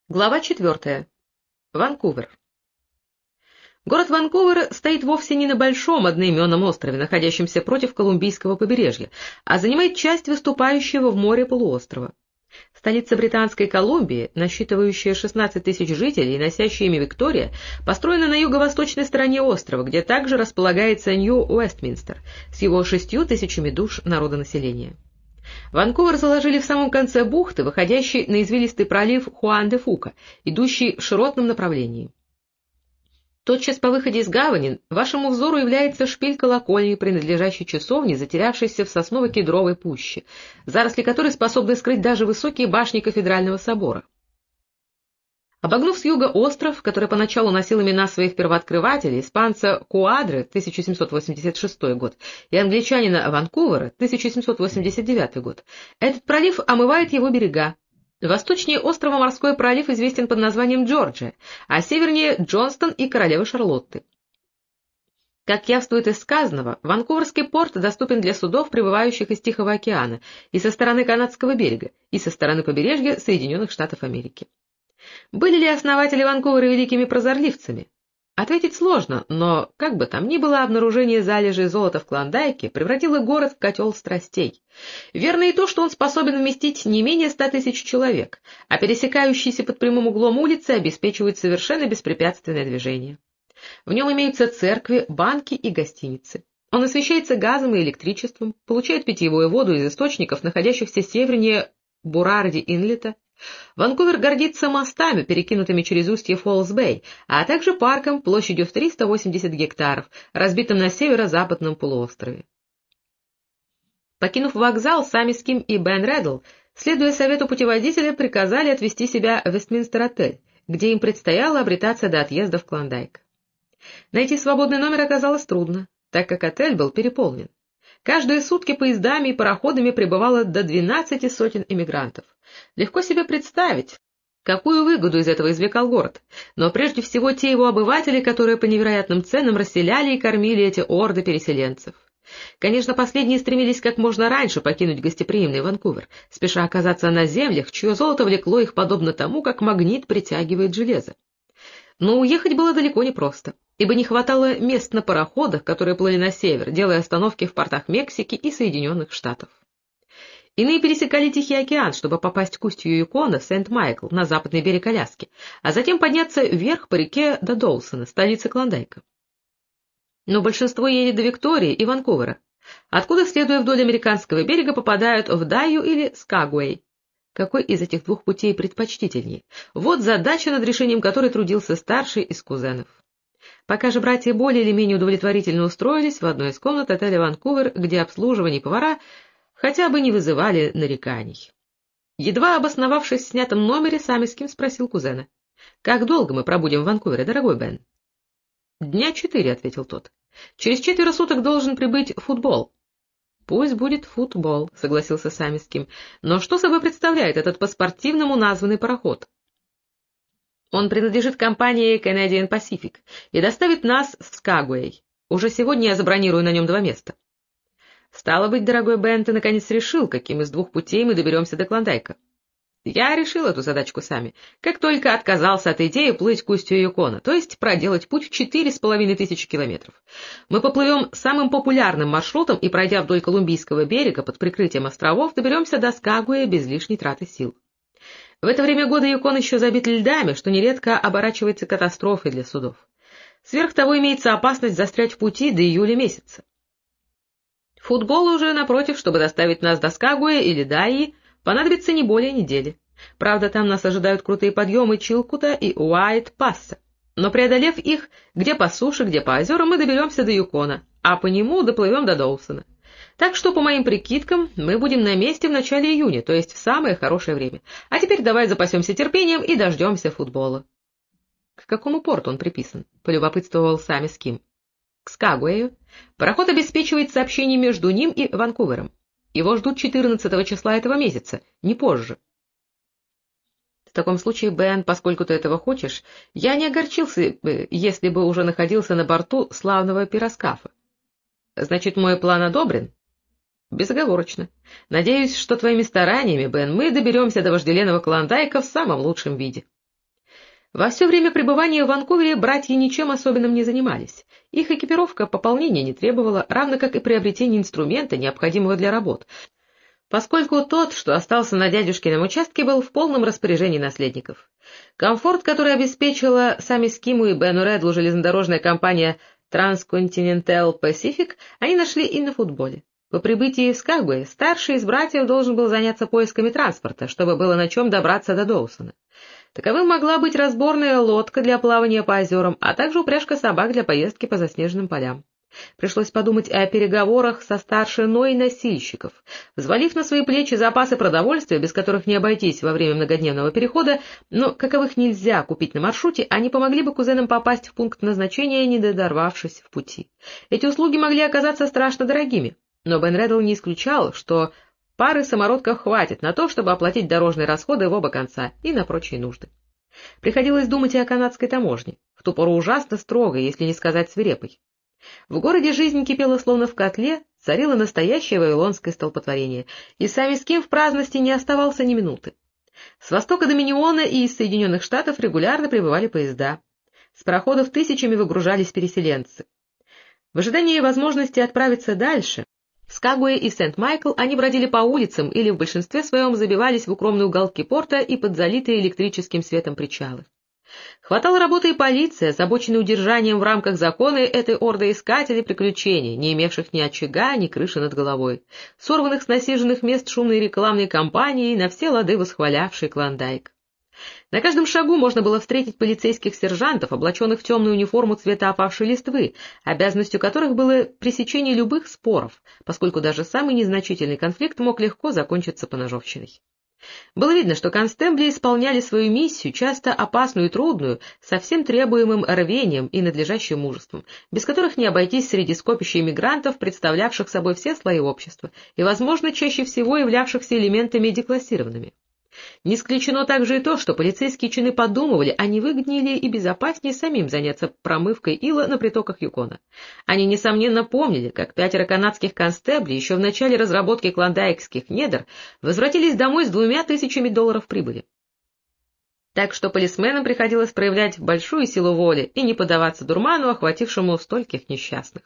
Глава 4. Ванкувер. Город Ванкувер стоит вовсе не на большом одноименном острове, находящемся против Колумбийского побережья, а занимает часть выступающего в море полуострова. Столица Британской Колумбии, насчитывающая 16 тысяч жителей и носящая имя Виктория, построена на юго-восточной стороне острова, где также располагается Нью-Уэстминстер с его 6 тысячами душ народонаселения. Ванкувер заложили в самом конце бухты, выходящей на извилистый пролив Хуан-де-Фука, идущий в широтном направлении. Тотчас по выходе из гавани вашему взору является шпиль колокольни, принадлежащей часовне, затерявшейся в сосново-кедровой пуще, заросли которой способны скрыть даже высокие башни кафедрального собора. Обогнув с юга остров, который поначалу носил имена своих первооткрывателей, испанца Куадры, 1786 год, и англичанина Ванкувера, 1789 год, этот пролив омывает его берега. Восточнее острова морской пролив известен под названием Джорджия, а севернее Джонстон и Королевы Шарлотты. Как явствует из сказанного, Ванкуверский порт доступен для судов, прибывающих из Тихого океана, и со стороны канадского берега, и со стороны побережья Соединенных Штатов Америки. Были ли основатели Ванкувера великими прозорливцами? Ответить сложно, но, как бы там ни было, обнаружение залежей золота в Клондайке превратило город в котел страстей. Верно и то, что он способен вместить не менее 100 тысяч человек, а пересекающиеся под прямым углом улицы обеспечивают совершенно беспрепятственное движение. В нем имеются церкви, банки и гостиницы. Он освещается газом и электричеством, получает питьевую воду из источников, находящихся севернее Бурарди-Инлета. Ванкувер гордится мостами, перекинутыми через устье Фоллс-Бэй, а также парком площадью в 380 гектаров, разбитым на северо-западном полуострове. Покинув вокзал, Самиским и Бен Реддл, следуя совету путеводителя, приказали отвезти себя в Вестминстер-отель, где им предстояло обретаться до отъезда в Клондайк. Найти свободный номер оказалось трудно, так как отель был переполнен. Каждые сутки поездами и пароходами прибывало до 12 сотен иммигрантов. Легко себе представить, какую выгоду из этого извлекал город, но прежде всего те его обыватели, которые по невероятным ценам расселяли и кормили эти орды переселенцев. Конечно, последние стремились как можно раньше покинуть гостеприимный Ванкувер, спеша оказаться на землях, чье золото влекло их подобно тому, как магнит притягивает железо. Но уехать было далеко не просто, ибо не хватало мест на пароходах, которые плыли на север, делая остановки в портах Мексики и Соединенных Штатов. Иные пересекали Тихий океан, чтобы попасть к устью Юкона в Сент-Майкл, на западный берег Аляски, а затем подняться вверх по реке до Доусона, столицы Клондайка. Но большинство едет до Виктории и Ванкувера, откуда, следуя вдоль американского берега, попадают в Дайю или Скагуэй. Какой из этих двух путей предпочтительнее? Вот задача, над решением которой трудился старший из кузенов. Пока же братья более или менее удовлетворительно устроились в одной из комнат отеля Ванкувер, где обслуживание и повара хотя бы не вызывали нареканий. Едва обосновавшись в снятом номере, Самиским спросил кузена: «Как долго мы пробудем в Ванкувере, дорогой Бен?» «Дня 4», — ответил тот. «Через 4 суток должен прибыть футбол». «Пусть будет футбол», — согласился Самиским. «Но что собой представляет этот по-спортивному названный пароход?» «Он принадлежит компании Canadian Pacific и доставит нас в Скагуэй. Уже сегодня я забронирую на нем 2 места». «Стало быть, дорогой Бен, ты наконец решил, каким из 2 путей мы доберемся до Клондайка?» «Я решил эту задачку сами, как только отказался от идеи плыть к устью Юкона, то есть проделать путь в 4500 километров. Мы поплывем самым популярным маршрутом и, пройдя вдоль Колумбийского берега под прикрытием островов, доберемся до Скагуэя без лишней траты сил. В это время года Юкон еще забит льдами, что нередко оборачивается катастрофой для судов. Сверх того имеется опасность застрять в пути до июля месяца. Футбол уже, напротив, чтобы доставить нас до Скагуэя или Дайи, понадобится не более недели. Правда, там нас ожидают крутые подъемы Чилкута и Уайт-Пасса. Но преодолев их, где по суше, где по озерам, мы доберемся до Юкона, а по нему доплывем до Доусона. Так что, по моим прикидкам, мы будем на месте в начале июня, то есть в самое хорошее время. А теперь давай запасемся терпением и дождемся футбола. — К какому порту он приписан? — полюбопытствовал Самиским. — К Скагуэю. Пароход обеспечивает сообщение между ним и Ванкувером. Его ждут 14 числа этого месяца, не позже. В таком случае, Бен, поскольку ты этого хочешь, я не огорчился бы, если бы уже находился на борту славного пироскафа. Значит, мой план одобрен? Безоговорочно. Надеюсь, что твоими стараниями, Бен, мы доберемся до вожделенного Клондайка в самом лучшем виде. Во все время пребывания в Ванкувере братья ничем особенным не занимались. Их экипировка пополнения не требовала, равно как и приобретение инструмента, необходимого для работ, поскольку тот, что остался на дядюшкином участке, был в полном распоряжении наследников. Комфорт, который обеспечила сами Скиму и Бену Редлу железнодорожная компания Transcontinental Pacific, они нашли и на футболе. По прибытии в Скагуэй старший из братьев должен был заняться поисками транспорта, чтобы было на чем добраться до Доусона. Таковым могла быть разборная лодка для плавания по озерам, а также упряжка собак для поездки по заснеженным полям. Пришлось подумать о переговорах со старшиной носильщиков. Взвалив на свои плечи запасы продовольствия, без которых не обойтись во время многодневного перехода, но каковых нельзя купить на маршруте, они помогли бы кузенам попасть в пункт назначения, не додорвавшись в пути. Эти услуги могли оказаться страшно дорогими, но Бен Реддл не исключал, что пары самородков хватит на то, чтобы оплатить дорожные расходы в оба конца и на прочие нужды. Приходилось думать и о канадской таможне, в ту пору ужасно строгой, если не сказать свирепой. В городе жизнь кипела словно в котле, царило настоящее вавилонское столпотворение, и сами Ским в праздности не оставался ни минуты. С востока Доминиона и из Соединенных Штатов регулярно прибывали поезда. С пароходов тысячами выгружались переселенцы. В ожидании возможности отправиться дальше, в Скагуэй и Сент-Майкл они бродили по улицам или в большинстве своем забивались в укромные уголки порта и под залитые электрическим светом причалы. Хватало работы и полиции, озабоченной удержанием в рамках закона этой орды искателей приключений, не имевших ни очага, ни крыши над головой, сорванных с насиженных мест шумной рекламной кампании, на все лады восхвалявшей Клондайк. На каждом шагу можно было встретить полицейских сержантов, облаченных в темную униформу цвета опавшей листвы, обязанностью которых было пресечение любых споров, поскольку даже самый незначительный конфликт мог легко закончиться поножовщиной. Было видно, что констебли исполняли свою миссию, часто опасную и трудную, со всем требуемым рвением и надлежащим мужеством, без которых не обойтись среди скопища иммигрантов, представлявших собой все слои общества и, возможно, чаще всего являвшихся элементами деклассированными. Не исключено также и то, что полицейские чины подумывали, а не выгоднее ли и безопаснее самим заняться промывкой ила на притоках Юкона. Они, несомненно, помнили, как 5 канадских констеблей еще в начале разработки клондайкских недр возвратились домой с $2000 прибыли. Так что полисменам приходилось проявлять большую силу воли и не поддаваться дурману, охватившему стольких несчастных.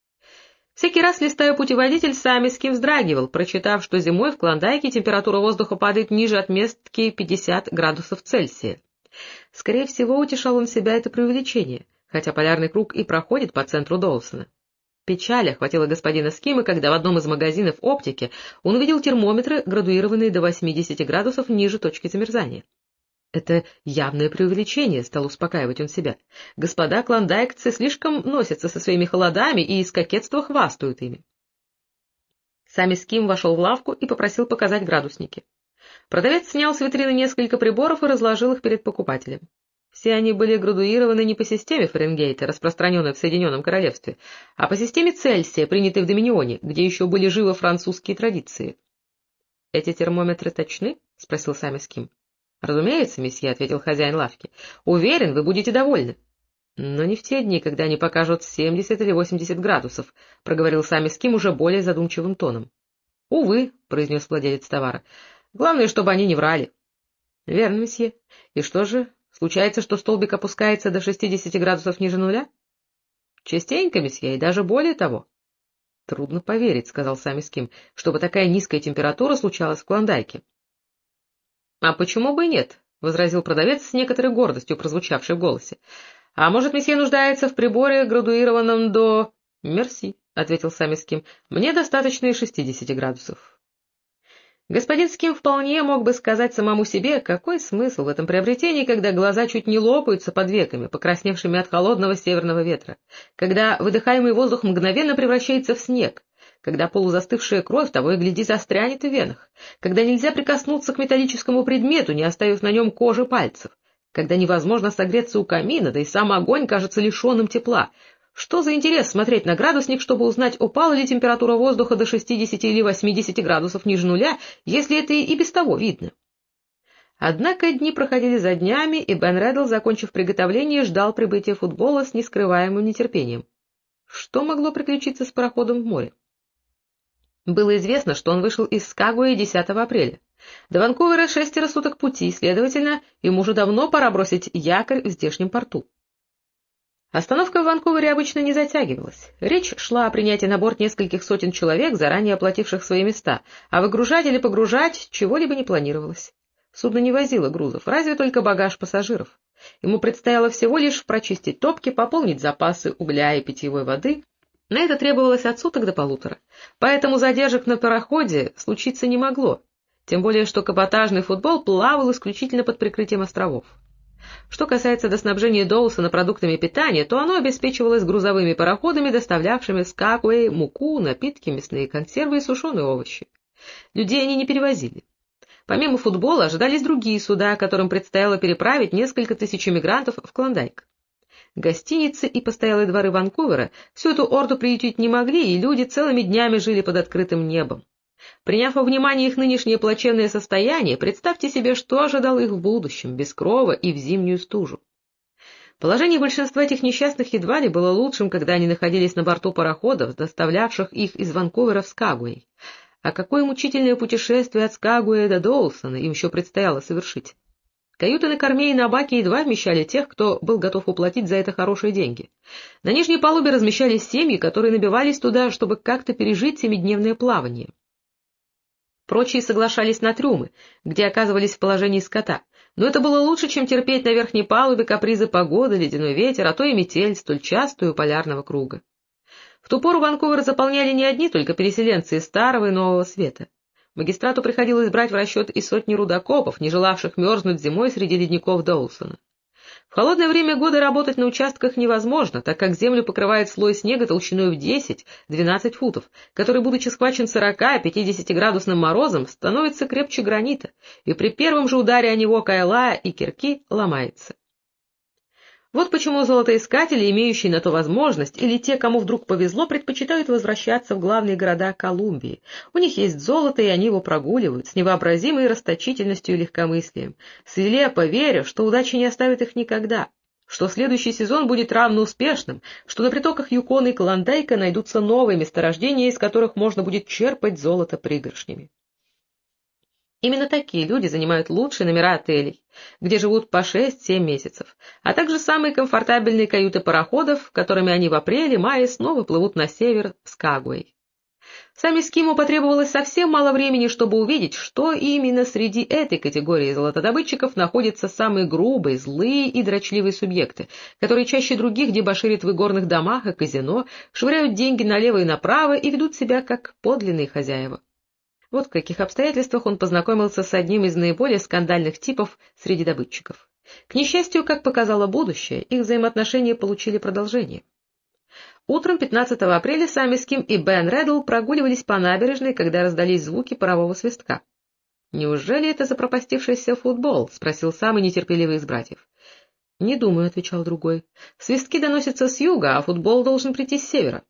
Всякий раз, листая путеводитель, сами Ским вздрагивал, прочитав, что зимой в Клондайке температура воздуха падает ниже отметки 50 градусов Цельсия. Скорее всего, утешал он себя это преувеличение, хотя полярный круг и проходит по центру Доусона. Печаль охватила господина Скима, когда в одном из магазинов оптики он увидел термометры, градуированные до 80 градусов ниже точки замерзания. Это явное преувеличение, стал успокаивать он себя. Господа клондайкцы слишком носятся со своими холодами и из кокетства хвастают ими. Сами Ским вошел в лавку и попросил показать градусники. Продавец снял с витрины несколько приборов и разложил их перед покупателем. Все они были градуированы не по системе Фаренгейта, распространенной в Соединенном Королевстве, а по системе Цельсия, принятой в Доминионе, где еще были живы французские традиции. — Эти термометры точны? — спросил сами Ским. — Разумеется, месье, — ответил хозяин лавки. — Уверен, вы будете довольны. — Но не в те дни, когда они покажут 70 или 80 градусов, — проговорил сами Ским уже более задумчивым тоном. — Увы, — произнес владелец товара. — Главное, чтобы они не врали. — Верно, месье. И что же, случается, что столбик опускается до 60 градусов ниже нуля? — Частенько, месье, и даже более того. — Трудно поверить, — сказал сами Ским, — чтобы такая низкая температура случалась в Клондайке. — А почему бы и нет? — возразил продавец с некоторой гордостью, прозвучавшей в голосе. — А может, месье нуждается в приборе, градуированном до... — Мерси, — ответил сами Ским, — мне достаточно и 60 градусов. Господин Ским вполне мог бы сказать самому себе, какой смысл в этом приобретении, когда глаза чуть не лопаются под веками, покрасневшими от холодного северного ветра, когда выдыхаемый воздух мгновенно превращается в снег, когда полузастывшая кровь того и гляди застрянет в венах, когда нельзя прикоснуться к металлическому предмету, не оставив на нем кожи пальцев, когда невозможно согреться у камина, да и сам огонь кажется лишенным тепла. Что за интерес смотреть на градусник, чтобы узнать, упала ли температура воздуха до 60 или 80 градусов ниже нуля, если это и без того видно? Однако дни проходили за днями, и Бен Реддл, закончив приготовление, ждал прибытия футбола с нескрываемым нетерпением. Что могло приключиться с пароходом в море? Было известно, что он вышел из Скагуэя 10 апреля. До Ванкувера 6 суток пути, следовательно, ему уже давно пора бросить якорь в здешнем порту. Остановка в Ванкувере обычно не затягивалась. Речь шла о принятии на борт нескольких сотен человек, заранее оплативших свои места, а выгружать или погружать чего-либо не планировалось. Судно не возило грузов, разве только багаж пассажиров. Ему предстояло всего лишь прочистить топки, пополнить запасы угля и питьевой воды. На это требовалось от суток до полутора. Поэтому задержек на пароходе случиться не могло, тем более что каботажный футбол плавал исключительно под прикрытием островов. Что касается доснабжения Доусона продуктами питания, то оно обеспечивалось грузовыми пароходами, доставлявшими в Скагуэй муку, напитки, мясные консервы и сушеные овощи. Людей они не перевозили. Помимо футбола ожидались другие суда, которым предстояло переправить несколько тысяч эмигрантов в Клондайк. Гостиницы и постоялые дворы Ванкувера всю эту орду приютить не могли, и люди целыми днями жили под открытым небом. Приняв во внимание их нынешнее плачевное состояние, представьте себе, что ожидало их в будущем, без крова и в зимнюю стужу. Положение большинства этих несчастных едва ли было лучшим, когда они находились на борту пароходов, доставлявших их из Ванкувера в Скагуэй. А какое мучительное путешествие от Скагуэя до Доусона им еще предстояло совершить. Каюты на корме и на баке едва вмещали тех, кто был готов уплатить за это хорошие деньги. На нижней палубе размещались семьи, которые набивались туда, чтобы как-то пережить семидневное плавание. Прочие соглашались на трюмы, где оказывались в положении скота, но это было лучше, чем терпеть на верхней палубе капризы погоды, ледяной ветер, а то и метель, столь частую полярного круга. В ту пору Ванкувер заполняли не одни только переселенцы из Старого и Нового Света. Магистрату приходилось брать в расчет и сотни рудокопов, не желавших мерзнуть зимой среди ледников Доусона. В холодное время года работать на участках невозможно, так как землю покрывает слой снега толщиной в 10-12 футов, который, будучи схвачен 40-50-градусным морозом, становится крепче гранита, и при первом же ударе о него кайла и кирки ломается. Вот почему золотоискатели, имеющие на то возможность, или те, кому вдруг повезло, предпочитают возвращаться в главные города Колумбии. У них есть золото, и они его прогуливают с невообразимой расточительностью и легкомыслием, слепо веря, что удача не оставит их никогда, что следующий сезон будет равно успешным, что на притоках Юкона и Клондайка найдутся новые месторождения, из которых можно будет черпать золото пригоршнями. Именно такие люди занимают лучшие номера отелей, где живут по 6-7 месяцев, а также самые комфортабельные каюты пароходов, которыми они в апреле-мае снова плывут на север в Скагуэй. Сами эскимо потребовалось совсем мало времени, чтобы увидеть, что именно среди этой категории золотодобытчиков находятся самые грубые, злые и дрочливые субъекты, которые чаще других дебоширят в игорных домах и казино, швыряют деньги налево и направо и ведут себя как подлинные хозяева. Вот в каких обстоятельствах он познакомился с одним из наиболее скандальных типов среди добытчиков. К несчастью, как показало будущее, их взаимоотношения получили продолжение. Утром 15 апреля сами Ским и Бен Реддл прогуливались по набережной, когда раздались звуки парового свистка. «Неужели это запропастившийся футбол?» — спросил самый нетерпеливый из братьев. «Не думаю», — отвечал другой. «Свистки доносятся с юга, а футбол должен прийти с севера».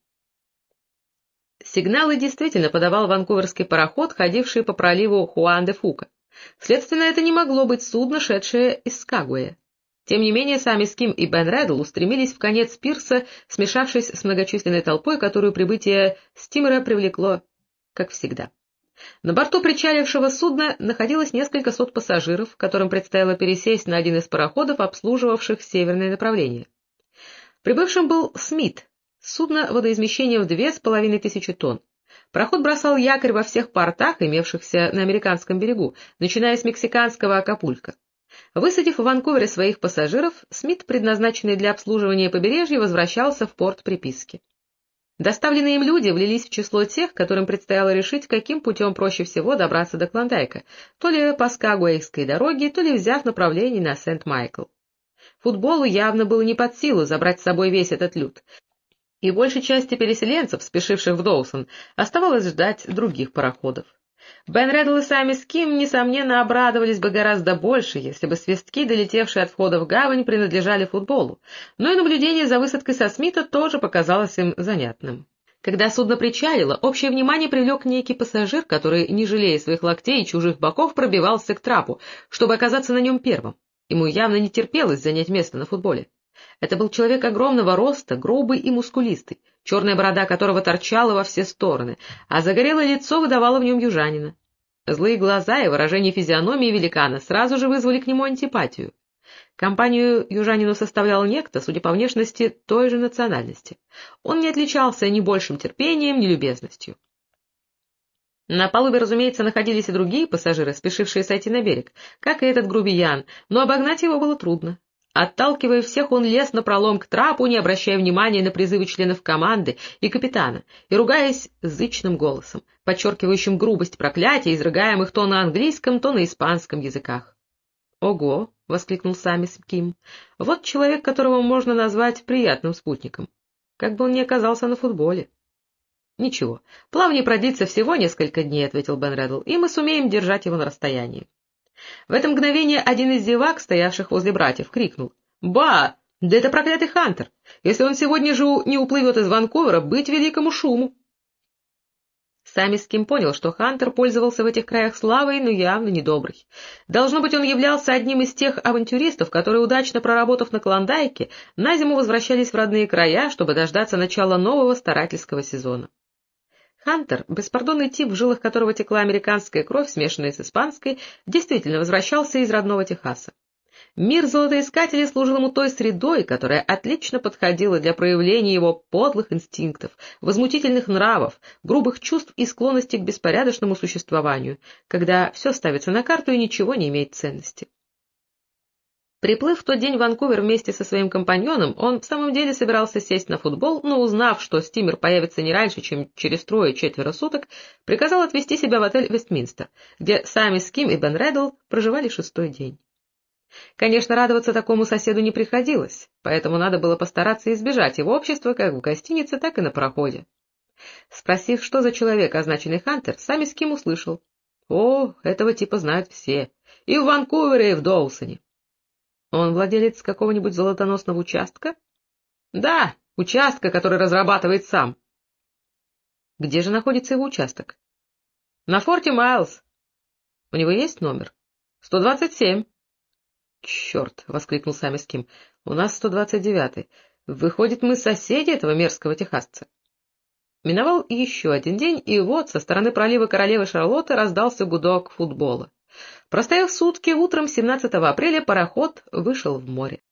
Сигналы действительно подавал ванкуверский пароход, ходивший по проливу Хуан-де-Фука. Следственно, это не могло быть судно, шедшее из Скагуэя. Тем не менее, сами Ским и Бен Реддл устремились в конец пирса, смешавшись с многочисленной толпой, которую прибытие стимера привлекло, как всегда. На борту причалившего судна находилось несколько сот пассажиров, которым предстояло пересесть на один из пароходов, обслуживавших северное направление. Прибывшим был Смит, судно водоизмещением в 2500 тонн. Пароход бросал якорь во всех портах, имевшихся на американском берегу, начиная с мексиканского Акапулько. Высадив в Ванкувере своих пассажиров, Смит, предназначенный для обслуживания побережья, возвращался в порт приписки. Доставленные им люди влились в число тех, которым предстояло решить, каким путем проще всего добраться до Клондайка, то ли по Скагуэйской дороге, то ли взяв направление на Сент-Майкл. Футболу явно было не под силу забрать с собой весь этот люд, и большей части переселенцев, спешивших в Доусон, оставалось ждать других пароходов. Бен Реддл и сами Ским, несомненно, обрадовались бы гораздо больше, если бы свистки, долетевшие от входа в гавань, принадлежали футболу, но и наблюдение за высадкой со Смита тоже показалось им занятным. Когда судно причалило, общее внимание привлек некий пассажир, который, не жалея своих локтей и чужих боков, пробивался к трапу, чтобы оказаться на нем первым. Ему явно не терпелось занять место на футболе. Это был человек огромного роста, грубый и мускулистый, черная борода которого торчала во все стороны, а загорелое лицо выдавало в нем южанина. Злые глаза и выражение физиономии великана сразу же вызвали к нему антипатию. Компанию южанину составлял некто, судя по внешности, той же национальности. Он не отличался ни большим терпением, ни любезностью. На палубе, разумеется, находились и другие пассажиры, спешившие сойти на берег, как и этот грубиян, но обогнать его было трудно. Отталкивая всех, он лез напролом к трапу, не обращая внимания на призывы членов команды и капитана, и ругаясь зычным голосом, подчеркивающим грубость проклятий, изрыгаемых то на английском, то на испанском языках. «Ого!» — воскликнул Самис Ким. «Вот человек, которого можно назвать приятным спутником. Как бы он ни оказался на футболе». «Ничего, плавание продлится всего несколько дней», — ответил Бен Реддл, — «и мы сумеем держать его на расстоянии». В это мгновение один из зевак, стоявших возле братьев, крикнул: «Ба! Да это проклятый Хантер! Если он сегодня же не уплывет из Ванкувера, быть великому шуму!» Самис Ким понял, что Хантер пользовался в этих краях славой, но явно недоброй. Должно быть, он являлся одним из тех авантюристов, которые, удачно проработав на Клондайке, на зиму возвращались в родные края, чтобы дождаться начала нового старательского сезона. Хантер, беспардонный тип, в жилах которого текла американская кровь, смешанная с испанской, действительно возвращался из родного Техаса. Мир золотоискателей служил ему той средой, которая отлично подходила для проявления его подлых инстинктов, возмутительных нравов, грубых чувств и склонности к беспорядочному существованию, когда все ставится на карту и ничего не имеет ценности. Приплыв в тот день в Ванкувер вместе со своим компаньоном, он в самом деле собирался сесть на футбол, но, узнав, что стимер появится не раньше, чем через 3-4 суток, приказал отвезти себя в отель «Вестминстер», где Самис Ким и Бен Реддл проживали 6-й день. Конечно, радоваться такому соседу не приходилось, поэтому надо было постараться избежать его общества как в гостинице, так и на пароходе. Спросив, что за человек, означенный Хантер, Самис Ким услышал: «О, этого типа знают все, и в Ванкувере, и в Доусоне». «Он владелец какого-нибудь золотоносного участка?» «Да, участка, который разрабатывает сам». «Где же находится его участок?» «На форте Майлз». «У него есть номер?» «127». «Черт!» — воскликнул Самис Ким. «У нас 129-й. Выходит, мы соседи этого мерзкого техасца». Миновал еще один день, и вот со стороны пролива Королевы Шарлотты раздался гудок футбола. Простояв сутки, утром 17 апреля пароход вышел в море.